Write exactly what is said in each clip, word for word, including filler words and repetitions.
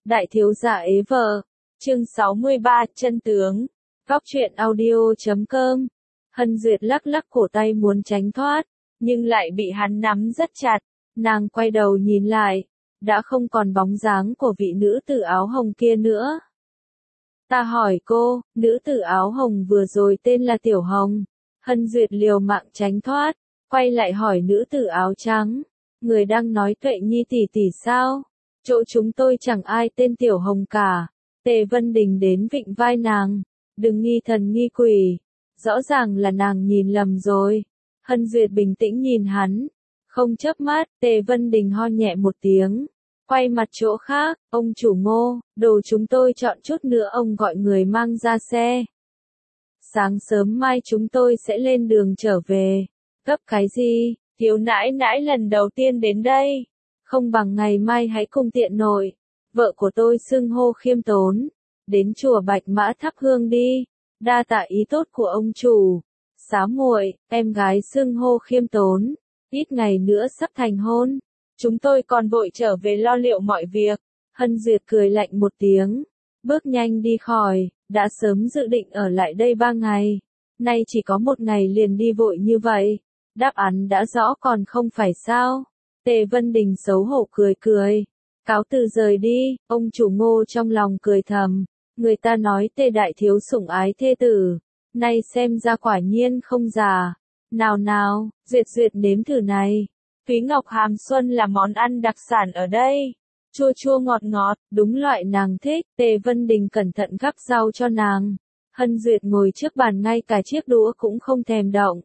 Đại thiếu gia ế vợ. Chương sáu mươi ba, chân tướng. Góc truyện audio chấm com. Hân Duyệt lắc lắc cổ tay muốn tránh thoát, nhưng lại bị hắn nắm rất chặt. Nàng quay đầu nhìn lại, đã không còn bóng dáng của vị nữ tử áo hồng kia nữa. Ta hỏi cô, nữ tử áo hồng vừa rồi tên là Tiểu Hồng. Hân Duyệt liều mạng tránh thoát, quay lại hỏi nữ tử áo trắng. Người đang nói Tuệ Nhi tỷ tỷ sao? Chỗ chúng tôi chẳng ai tên Tiểu Hồng cả. Tề Vân Đình đến vịnh vai nàng. Đừng nghi thần nghi quỷ. Rõ ràng là nàng nhìn lầm rồi. Hân Duyệt bình tĩnh nhìn hắn. Không chớp mắt, Tề Vân Đình ho nhẹ một tiếng. Quay mặt chỗ khác, ông chủ Ngô, đồ chúng tôi chọn chút nữa ông gọi người mang ra xe. Sáng sớm mai chúng tôi sẽ lên đường trở về. Gấp cái gì, thiếu nãi nãi lần đầu tiên đến đây. Không bằng ngày mai hãy cùng tiện nội. Vợ của tôi xưng hô khiêm tốn. Đến chùa Bạch Mã thắp hương đi. Đa tạ ý tốt của ông chủ. Xá muội, em gái xưng hô khiêm tốn. Ít ngày nữa sắp thành hôn. Chúng tôi còn vội trở về lo liệu mọi việc. Hân Duyệt cười lạnh một tiếng. Bước nhanh đi khỏi, đã sớm dự định ở lại đây ba ngày. Nay chỉ có một ngày liền đi vội như vậy. Đáp án đã rõ còn không phải sao. Tề Vân Đình xấu hổ cười cười. Cáo từ rời đi, ông chủ Ngô trong lòng cười thầm. Người ta nói Tề đại thiếu sủng ái thê tử. Nay xem ra quả nhiên không già. Nào nào, Duyệt Duyệt nếm thử này. Thúy Ngọc Hàm Xuân là món ăn đặc sản ở đây. Chua chua ngọt ngọt, đúng loại nàng thích. Tề Vân Đình cẩn thận gắp rau cho nàng. Hân Duyệt ngồi trước bàn ngay cả chiếc đũa cũng không thèm động.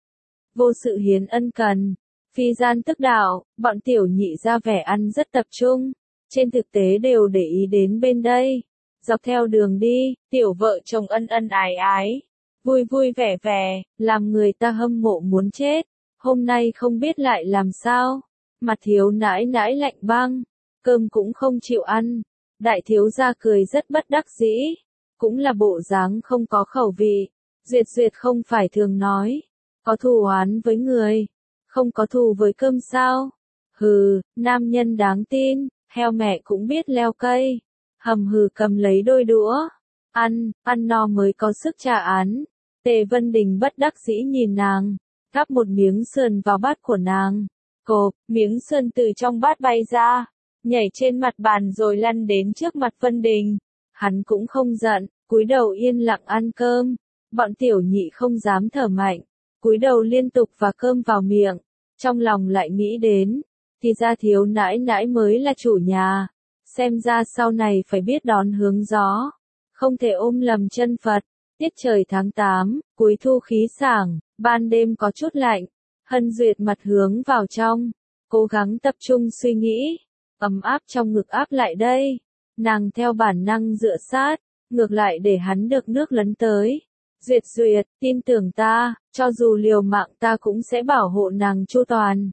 Vô sự hiến ân cần. Phi gian tức đạo, bọn tiểu nhị ra vẻ ăn rất tập trung. Trên thực tế đều để ý đến bên đây. Dọc theo đường đi, tiểu vợ chồng ân ân ái ái. Vui vui vẻ vẻ, làm người ta hâm mộ muốn chết. Hôm nay không biết lại làm sao. Mặt thiếu nãi nãi lạnh băng. Cơm cũng không chịu ăn. Đại thiếu gia cười rất bất đắc dĩ. Cũng là bộ dáng không có khẩu vị. Duyệt Duyệt không phải thường nói. Có thù oán với người. Không có thù với cơm sao. Hừ, nam nhân đáng tin. Heo mẹ cũng biết leo cây. Hầm hừ cầm lấy đôi đũa. Ăn, ăn no mới có sức trả án. Tề Vân Đình bất đắc dĩ nhìn nàng. Gắp một miếng sườn vào bát của nàng. Cộp, miếng sườn từ trong bát bay ra. Nhảy trên mặt bàn rồi lăn đến trước mặt Vân Đình. Hắn cũng không giận, cúi đầu yên lặng ăn cơm. Bọn tiểu nhị không dám thở mạnh. Cúi đầu liên tục và cơm vào miệng. Trong lòng lại nghĩ đến. Thì ra thiếu nãi nãi mới là chủ nhà. Xem ra sau này phải biết đón hướng gió. Không thể ôm lầm chân Phật. Tiết trời tháng tám, cuối thu khí sảng, ban đêm có chút lạnh. Hân Duyệt mặt hướng vào trong. Cố gắng tập trung suy nghĩ. Ấm áp trong ngực áp lại đây. Nàng theo bản năng dựa sát. Ngược lại để hắn được nước lấn tới. Duyệt Duyệt, tin tưởng ta, cho dù liều mạng ta cũng sẽ bảo hộ nàng chu toàn.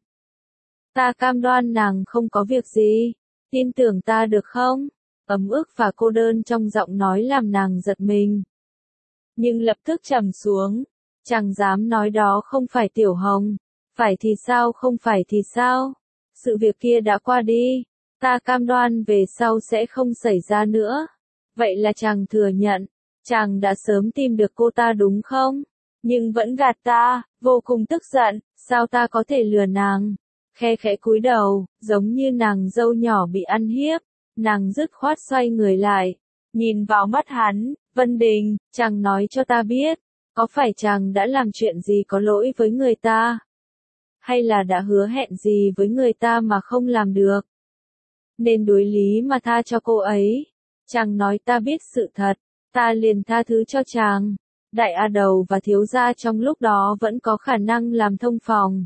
Ta cam đoan nàng không có việc gì. Tin tưởng ta được không? Ấm ức và cô đơn trong giọng nói làm nàng giật mình. Nhưng lập tức trầm xuống. Chẳng dám nói đó không phải Tiểu Hồng. Phải thì sao không phải thì sao? Sự việc kia đã qua đi. Ta cam đoan về sau sẽ không xảy ra nữa. Vậy là chàng thừa nhận. Chàng đã sớm tìm được cô ta đúng không? Nhưng vẫn gạt ta, vô cùng tức giận. Sao ta có thể lừa nàng? Khe khẽ cúi đầu, giống như nàng dâu nhỏ bị ăn hiếp. Nàng dứt khoát xoay người lại. Nhìn vào mắt hắn, Vân Đình, chàng nói cho ta biết. Có phải chàng đã làm chuyện gì có lỗi với người ta? Hay là đã hứa hẹn gì với người ta mà không làm được? Nên đối lý mà tha cho cô ấy. Chàng nói ta biết sự thật. Ta liền tha thứ cho chàng. Đại A Đầu và thiếu gia trong lúc đó vẫn có khả năng làm thông phòng.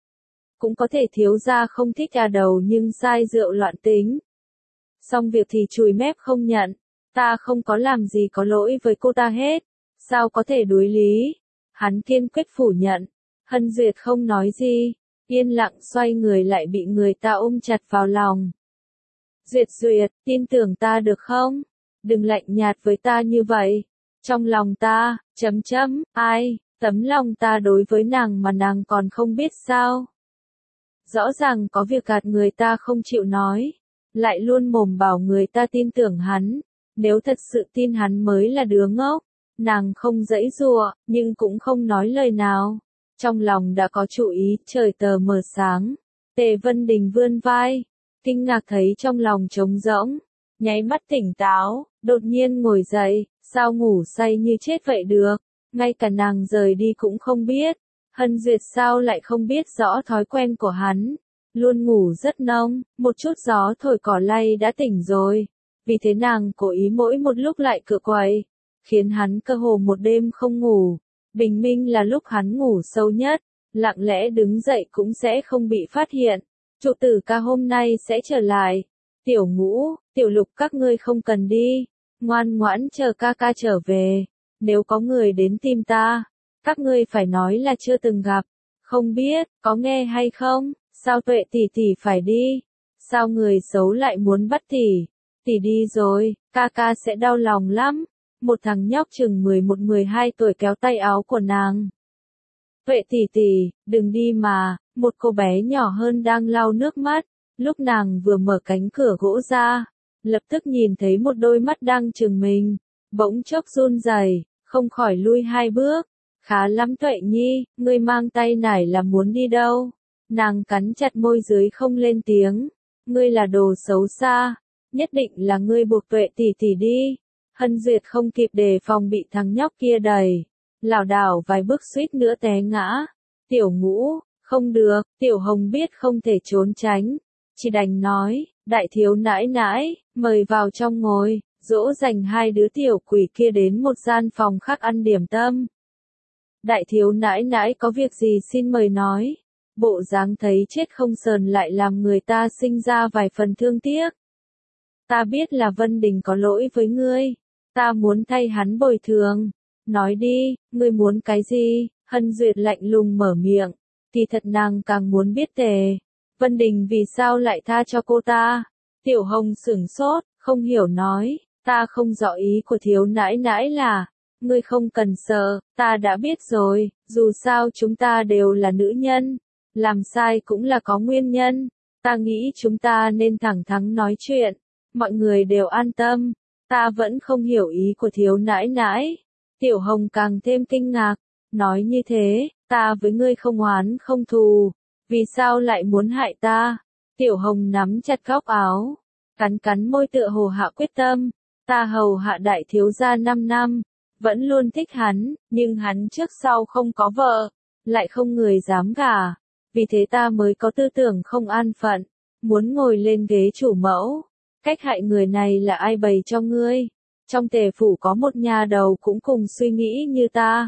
Cũng có thể thiếu gia không thích A Đầu nhưng say rượu loạn tính. Xong việc thì chùi mép không nhận. Ta không có làm gì có lỗi với cô ta hết. Sao có thể đối lý? Hắn kiên quyết phủ nhận. Hân Duyệt không nói gì. Yên lặng xoay người lại bị người ta ôm chặt vào lòng. Duyệt Duyệt, tin tưởng ta được không? Đừng lạnh nhạt với ta như vậy. Trong lòng ta, chấm chấm, ai, tấm lòng ta đối với nàng mà nàng còn không biết sao. Rõ ràng có việc gạt người ta không chịu nói. lại luôn mồm bảo người ta tin tưởng hắn. Nếu thật sự tin hắn mới là đứa ngốc, nàng không giãy giụa, nhưng cũng không nói lời nào. Trong lòng đã có chủ ý, trời tờ mờ sáng. Tề Vân Đình vươn vai, kinh ngạc thấy trong lòng trống rỗng, nháy mắt tỉnh táo, đột nhiên ngồi dậy, sao ngủ say như chết vậy được, ngay cả nàng rời đi cũng không biết. Hân Duyệt sao lại không biết rõ thói quen của hắn, luôn ngủ rất nông, một chút gió thổi cỏ lay đã tỉnh rồi. Vì thế nàng cố ý mỗi một lúc lại cựa quậy, khiến hắn cơ hồ một đêm không ngủ. Bình minh là lúc hắn ngủ sâu nhất, lặng lẽ đứng dậy cũng sẽ không bị phát hiện. Trụ tử ca hôm nay sẽ trở lại. Tiểu Ngũ, Tiểu Lục các ngươi không cần đi, ngoan ngoãn chờ ca ca trở về. Nếu có người đến tìm ta, các ngươi phải nói là chưa từng gặp. Không biết, có nghe hay không, sao Tuệ tỷ tỷ phải đi? Sao người xấu lại muốn bắt tỷ? Tỷ đi rồi, ca ca sẽ đau lòng lắm. Một thằng nhóc chừng mười một mười hai tuổi kéo tay áo của nàng. Tuệ tỷ tỷ, đừng đi mà, một cô bé nhỏ hơn đang lau nước mắt. Lúc nàng vừa mở cánh cửa gỗ ra, lập tức nhìn thấy một đôi mắt đang trừng mình, bỗng chốc run rẩy, không khỏi lui hai bước. Khá lắm Tuệ Nhi, ngươi mang tay nải là muốn đi đâu? Nàng cắn chặt môi dưới không lên tiếng. Ngươi là đồ xấu xa, nhất định là ngươi buộc Tuệ tỷ tỷ đi. Hân Duyệt không kịp đề phòng bị thằng nhóc kia đẩy, lảo đảo vài bước suýt nữa té ngã. Tiểu Ngũ, không được, Tiểu Hồng biết không thể trốn tránh, chỉ đành nói, đại thiếu nãi nãi, mời vào trong ngồi, dỗ dành hai đứa tiểu quỷ kia đến một gian phòng khác ăn điểm tâm. Đại thiếu nãi nãi có việc gì xin mời nói. Bộ dáng thấy chết không sờn lại làm người ta sinh ra vài phần thương tiếc. Ta biết là Vân Đình có lỗi với ngươi, ta muốn thay hắn bồi thường. Nói đi, ngươi muốn cái gì? Hân Duyệt lạnh lùng mở miệng, thì thật nàng càng muốn biết Tề Vân Đình vì sao lại tha cho cô ta. Tiểu Hồng sửng sốt, không hiểu nói, ta không rõ ý của thiếu nãi nãi là, ngươi không cần sợ, ta đã biết rồi, dù sao chúng ta đều là nữ nhân, làm sai cũng là có nguyên nhân, ta nghĩ chúng ta nên thẳng thắn nói chuyện, mọi người đều an tâm. Ta vẫn không hiểu ý của thiếu nãi nãi. Tiểu Hồng càng thêm kinh ngạc, nói như thế, ta với ngươi không oán không thù, vì sao lại muốn hại ta? Tiểu Hồng nắm chặt góc áo, cắn cắn môi tựa hồ hạ quyết tâm, ta hầu hạ đại thiếu gia năm năm, vẫn luôn thích hắn, nhưng hắn trước sau không có vợ, lại không người dám gả, vì thế ta mới có tư tưởng không an phận, muốn ngồi lên ghế chủ mẫu. Cách hại người này là ai bày cho ngươi? Trong Tề phủ có một nhà đầu cũng cùng suy nghĩ như ta.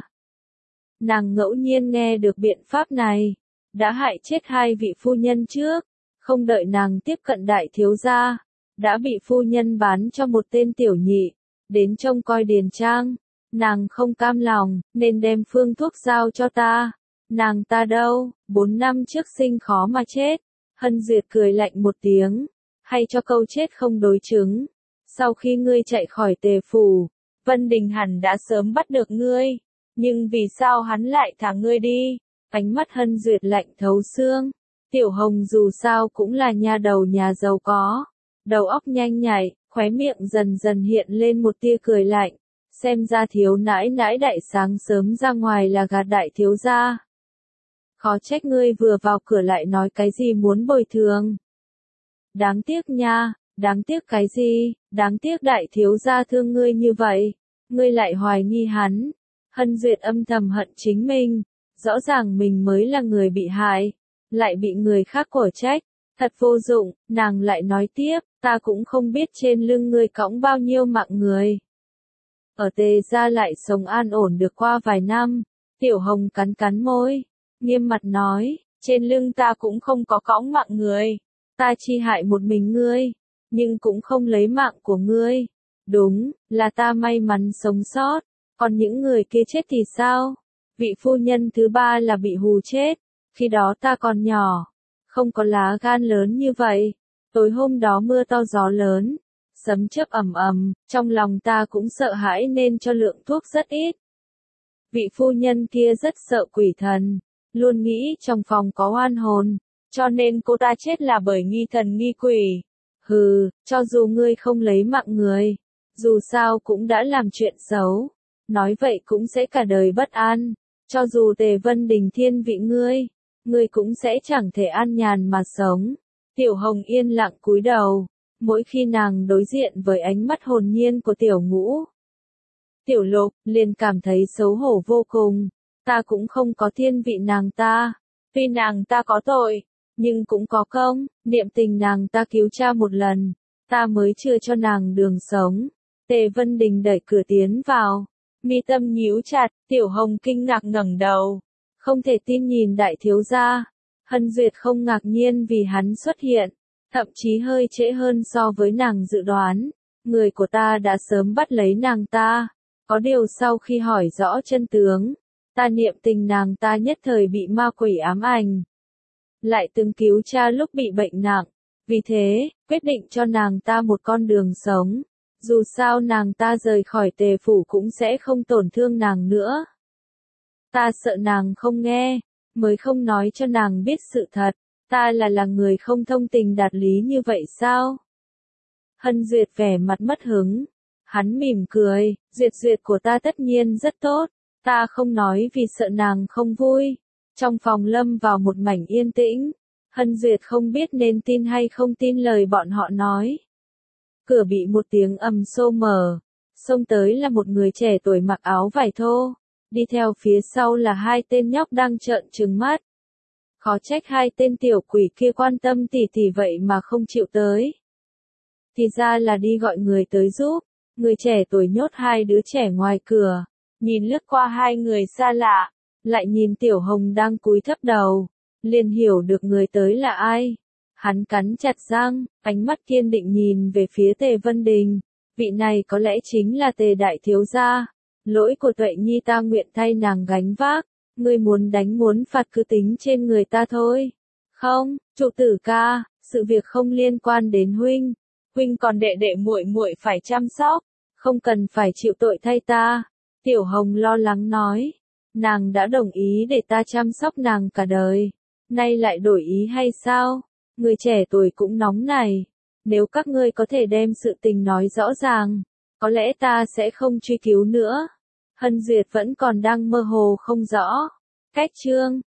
Nàng ngẫu nhiên nghe được biện pháp này, đã hại chết hai vị phu nhân trước, không đợi nàng tiếp cận đại thiếu gia, đã bị phu nhân bán cho một tên tiểu nhị, đến trông coi điền trang. Nàng không cam lòng, nên đem phương thuốc giao cho ta. Nàng ta đâu, bốn năm trước sinh khó mà chết. Hân Duyệt cười lạnh một tiếng, hay cho câu chết không đối chứng. Sau khi ngươi chạy khỏi Tề phủ, Vân Đình hẳn đã sớm bắt được ngươi, nhưng vì sao hắn lại thả ngươi đi? Ánh mắt Hân Duyệt lạnh thấu xương. Tiểu Hồng dù sao cũng là nhà đầu nhà giàu có, đầu óc nhanh nhạy, khóe miệng dần dần hiện lên một tia cười lạnh. Xem ra thiếu nãi nãi đại sáng sớm ra ngoài là gạt đại thiếu gia. Khó trách ngươi vừa vào cửa lại nói cái gì muốn bồi thường. Đáng tiếc nha, đáng tiếc cái gì, đáng tiếc đại thiếu gia thương ngươi như vậy, ngươi lại hoài nghi hắn. Hân Duyệt âm thầm hận chính mình, rõ ràng mình mới là người bị hại, lại bị người khác cổ trách, thật vô dụng. Nàng lại nói tiếp, ta cũng không biết trên lưng ngươi cõng bao nhiêu mạng người. Ở Tề gia lại sống an ổn được qua vài năm. Tiểu Hồng cắn cắn môi, nghiêm mặt nói, trên lưng ta cũng không có cõng mạng người, ta chi hại một mình ngươi, nhưng cũng không lấy mạng của ngươi. Đúng, là ta may mắn sống sót, còn những người kia chết thì sao? Vị phu nhân thứ ba là bị hù chết, khi đó ta còn nhỏ, không có lá gan lớn như vậy. Tối hôm đó mưa to gió lớn, sấm chớp ầm ầm, trong lòng ta cũng sợ hãi nên cho lượng thuốc rất ít. Vị phu nhân kia rất sợ quỷ thần, luôn nghĩ trong phòng có oan hồn, cho nên cô ta chết là bởi nghi thần nghi quỷ. Hừ, cho dù ngươi không lấy mạng người, dù sao cũng đã làm chuyện xấu, nói vậy cũng sẽ cả đời bất an, cho dù Tề Vân Đình thiên vị ngươi, ngươi cũng sẽ chẳng thể an nhàn mà sống. Tiểu Hồng yên lặng cúi đầu, mỗi khi nàng đối diện với ánh mắt hồn nhiên của Tiểu Ngũ, Tiểu Lục liền cảm thấy xấu hổ vô cùng. Ta cũng không có thiên vị nàng ta, tuy nàng ta có tội, nhưng cũng có công, niệm tình nàng ta cứu cha một lần, ta mới chưa cho nàng đường sống. Tề Vân Đình đẩy cửa tiến vào, mi tâm nhíu chặt, Tiểu Hồng kinh ngạc ngẩng đầu, không thể tin nhìn đại thiếu gia. Hân Duyệt không ngạc nhiên vì hắn xuất hiện, thậm chí hơi trễ hơn so với nàng dự đoán, người của ta đã sớm bắt lấy nàng ta, có điều sau khi hỏi rõ chân tướng, ta niệm tình nàng ta nhất thời bị ma quỷ ám ảnh, lại từng cứu cha lúc bị bệnh nặng, vì thế, quyết định cho nàng ta một con đường sống, dù sao nàng ta rời khỏi Tề phủ cũng sẽ không tổn thương nàng nữa. Ta sợ nàng không nghe, mới không nói cho nàng biết sự thật, ta là là người không thông tình đạt lý như vậy sao? Hân Duyệt vẻ mặt mất hứng, hắn mỉm cười, Duyệt Duyệt của ta tất nhiên rất tốt, ta không nói vì sợ nàng không vui. Trong phòng lâm vào một mảnh yên tĩnh, Hân Duyệt không biết nên tin hay không tin lời bọn họ nói. Cửa bị một tiếng ầm xô mở, xông tới là một người trẻ tuổi mặc áo vải thô, đi theo phía sau là hai tên nhóc đang trợn trừng mắt. Khó trách hai tên tiểu quỷ kia quan tâm tỉ tỉ vậy mà không chịu tới. Thì ra là đi gọi người tới giúp, người trẻ tuổi nhốt hai đứa trẻ ngoài cửa, nhìn lướt qua hai người xa lạ, lại nhìn Tiểu Hồng đang cúi thấp đầu, liền hiểu được người tới là ai. Hắn cắn chặt răng, ánh mắt kiên định nhìn về phía Tề Vân Đình, vị này có lẽ chính là Tề đại thiếu gia, lỗi của Tuệ Nhi ta nguyện thay nàng gánh vác, ngươi muốn đánh muốn phạt cứ tính trên người ta thôi. Không, trụ tử ca, sự việc không liên quan đến huynh, huynh còn đệ đệ muội muội phải chăm sóc, không cần phải chịu tội thay ta. Tiểu Hồng lo lắng nói, nàng đã đồng ý để ta chăm sóc nàng cả đời, nay lại đổi ý hay sao? Người trẻ tuổi cũng nóng này, nếu các ngươi có thể đem sự tình nói rõ ràng, có lẽ ta sẽ không truy cứu nữa. Hân Duyệt vẫn còn đang mơ hồ không rõ. Cách chương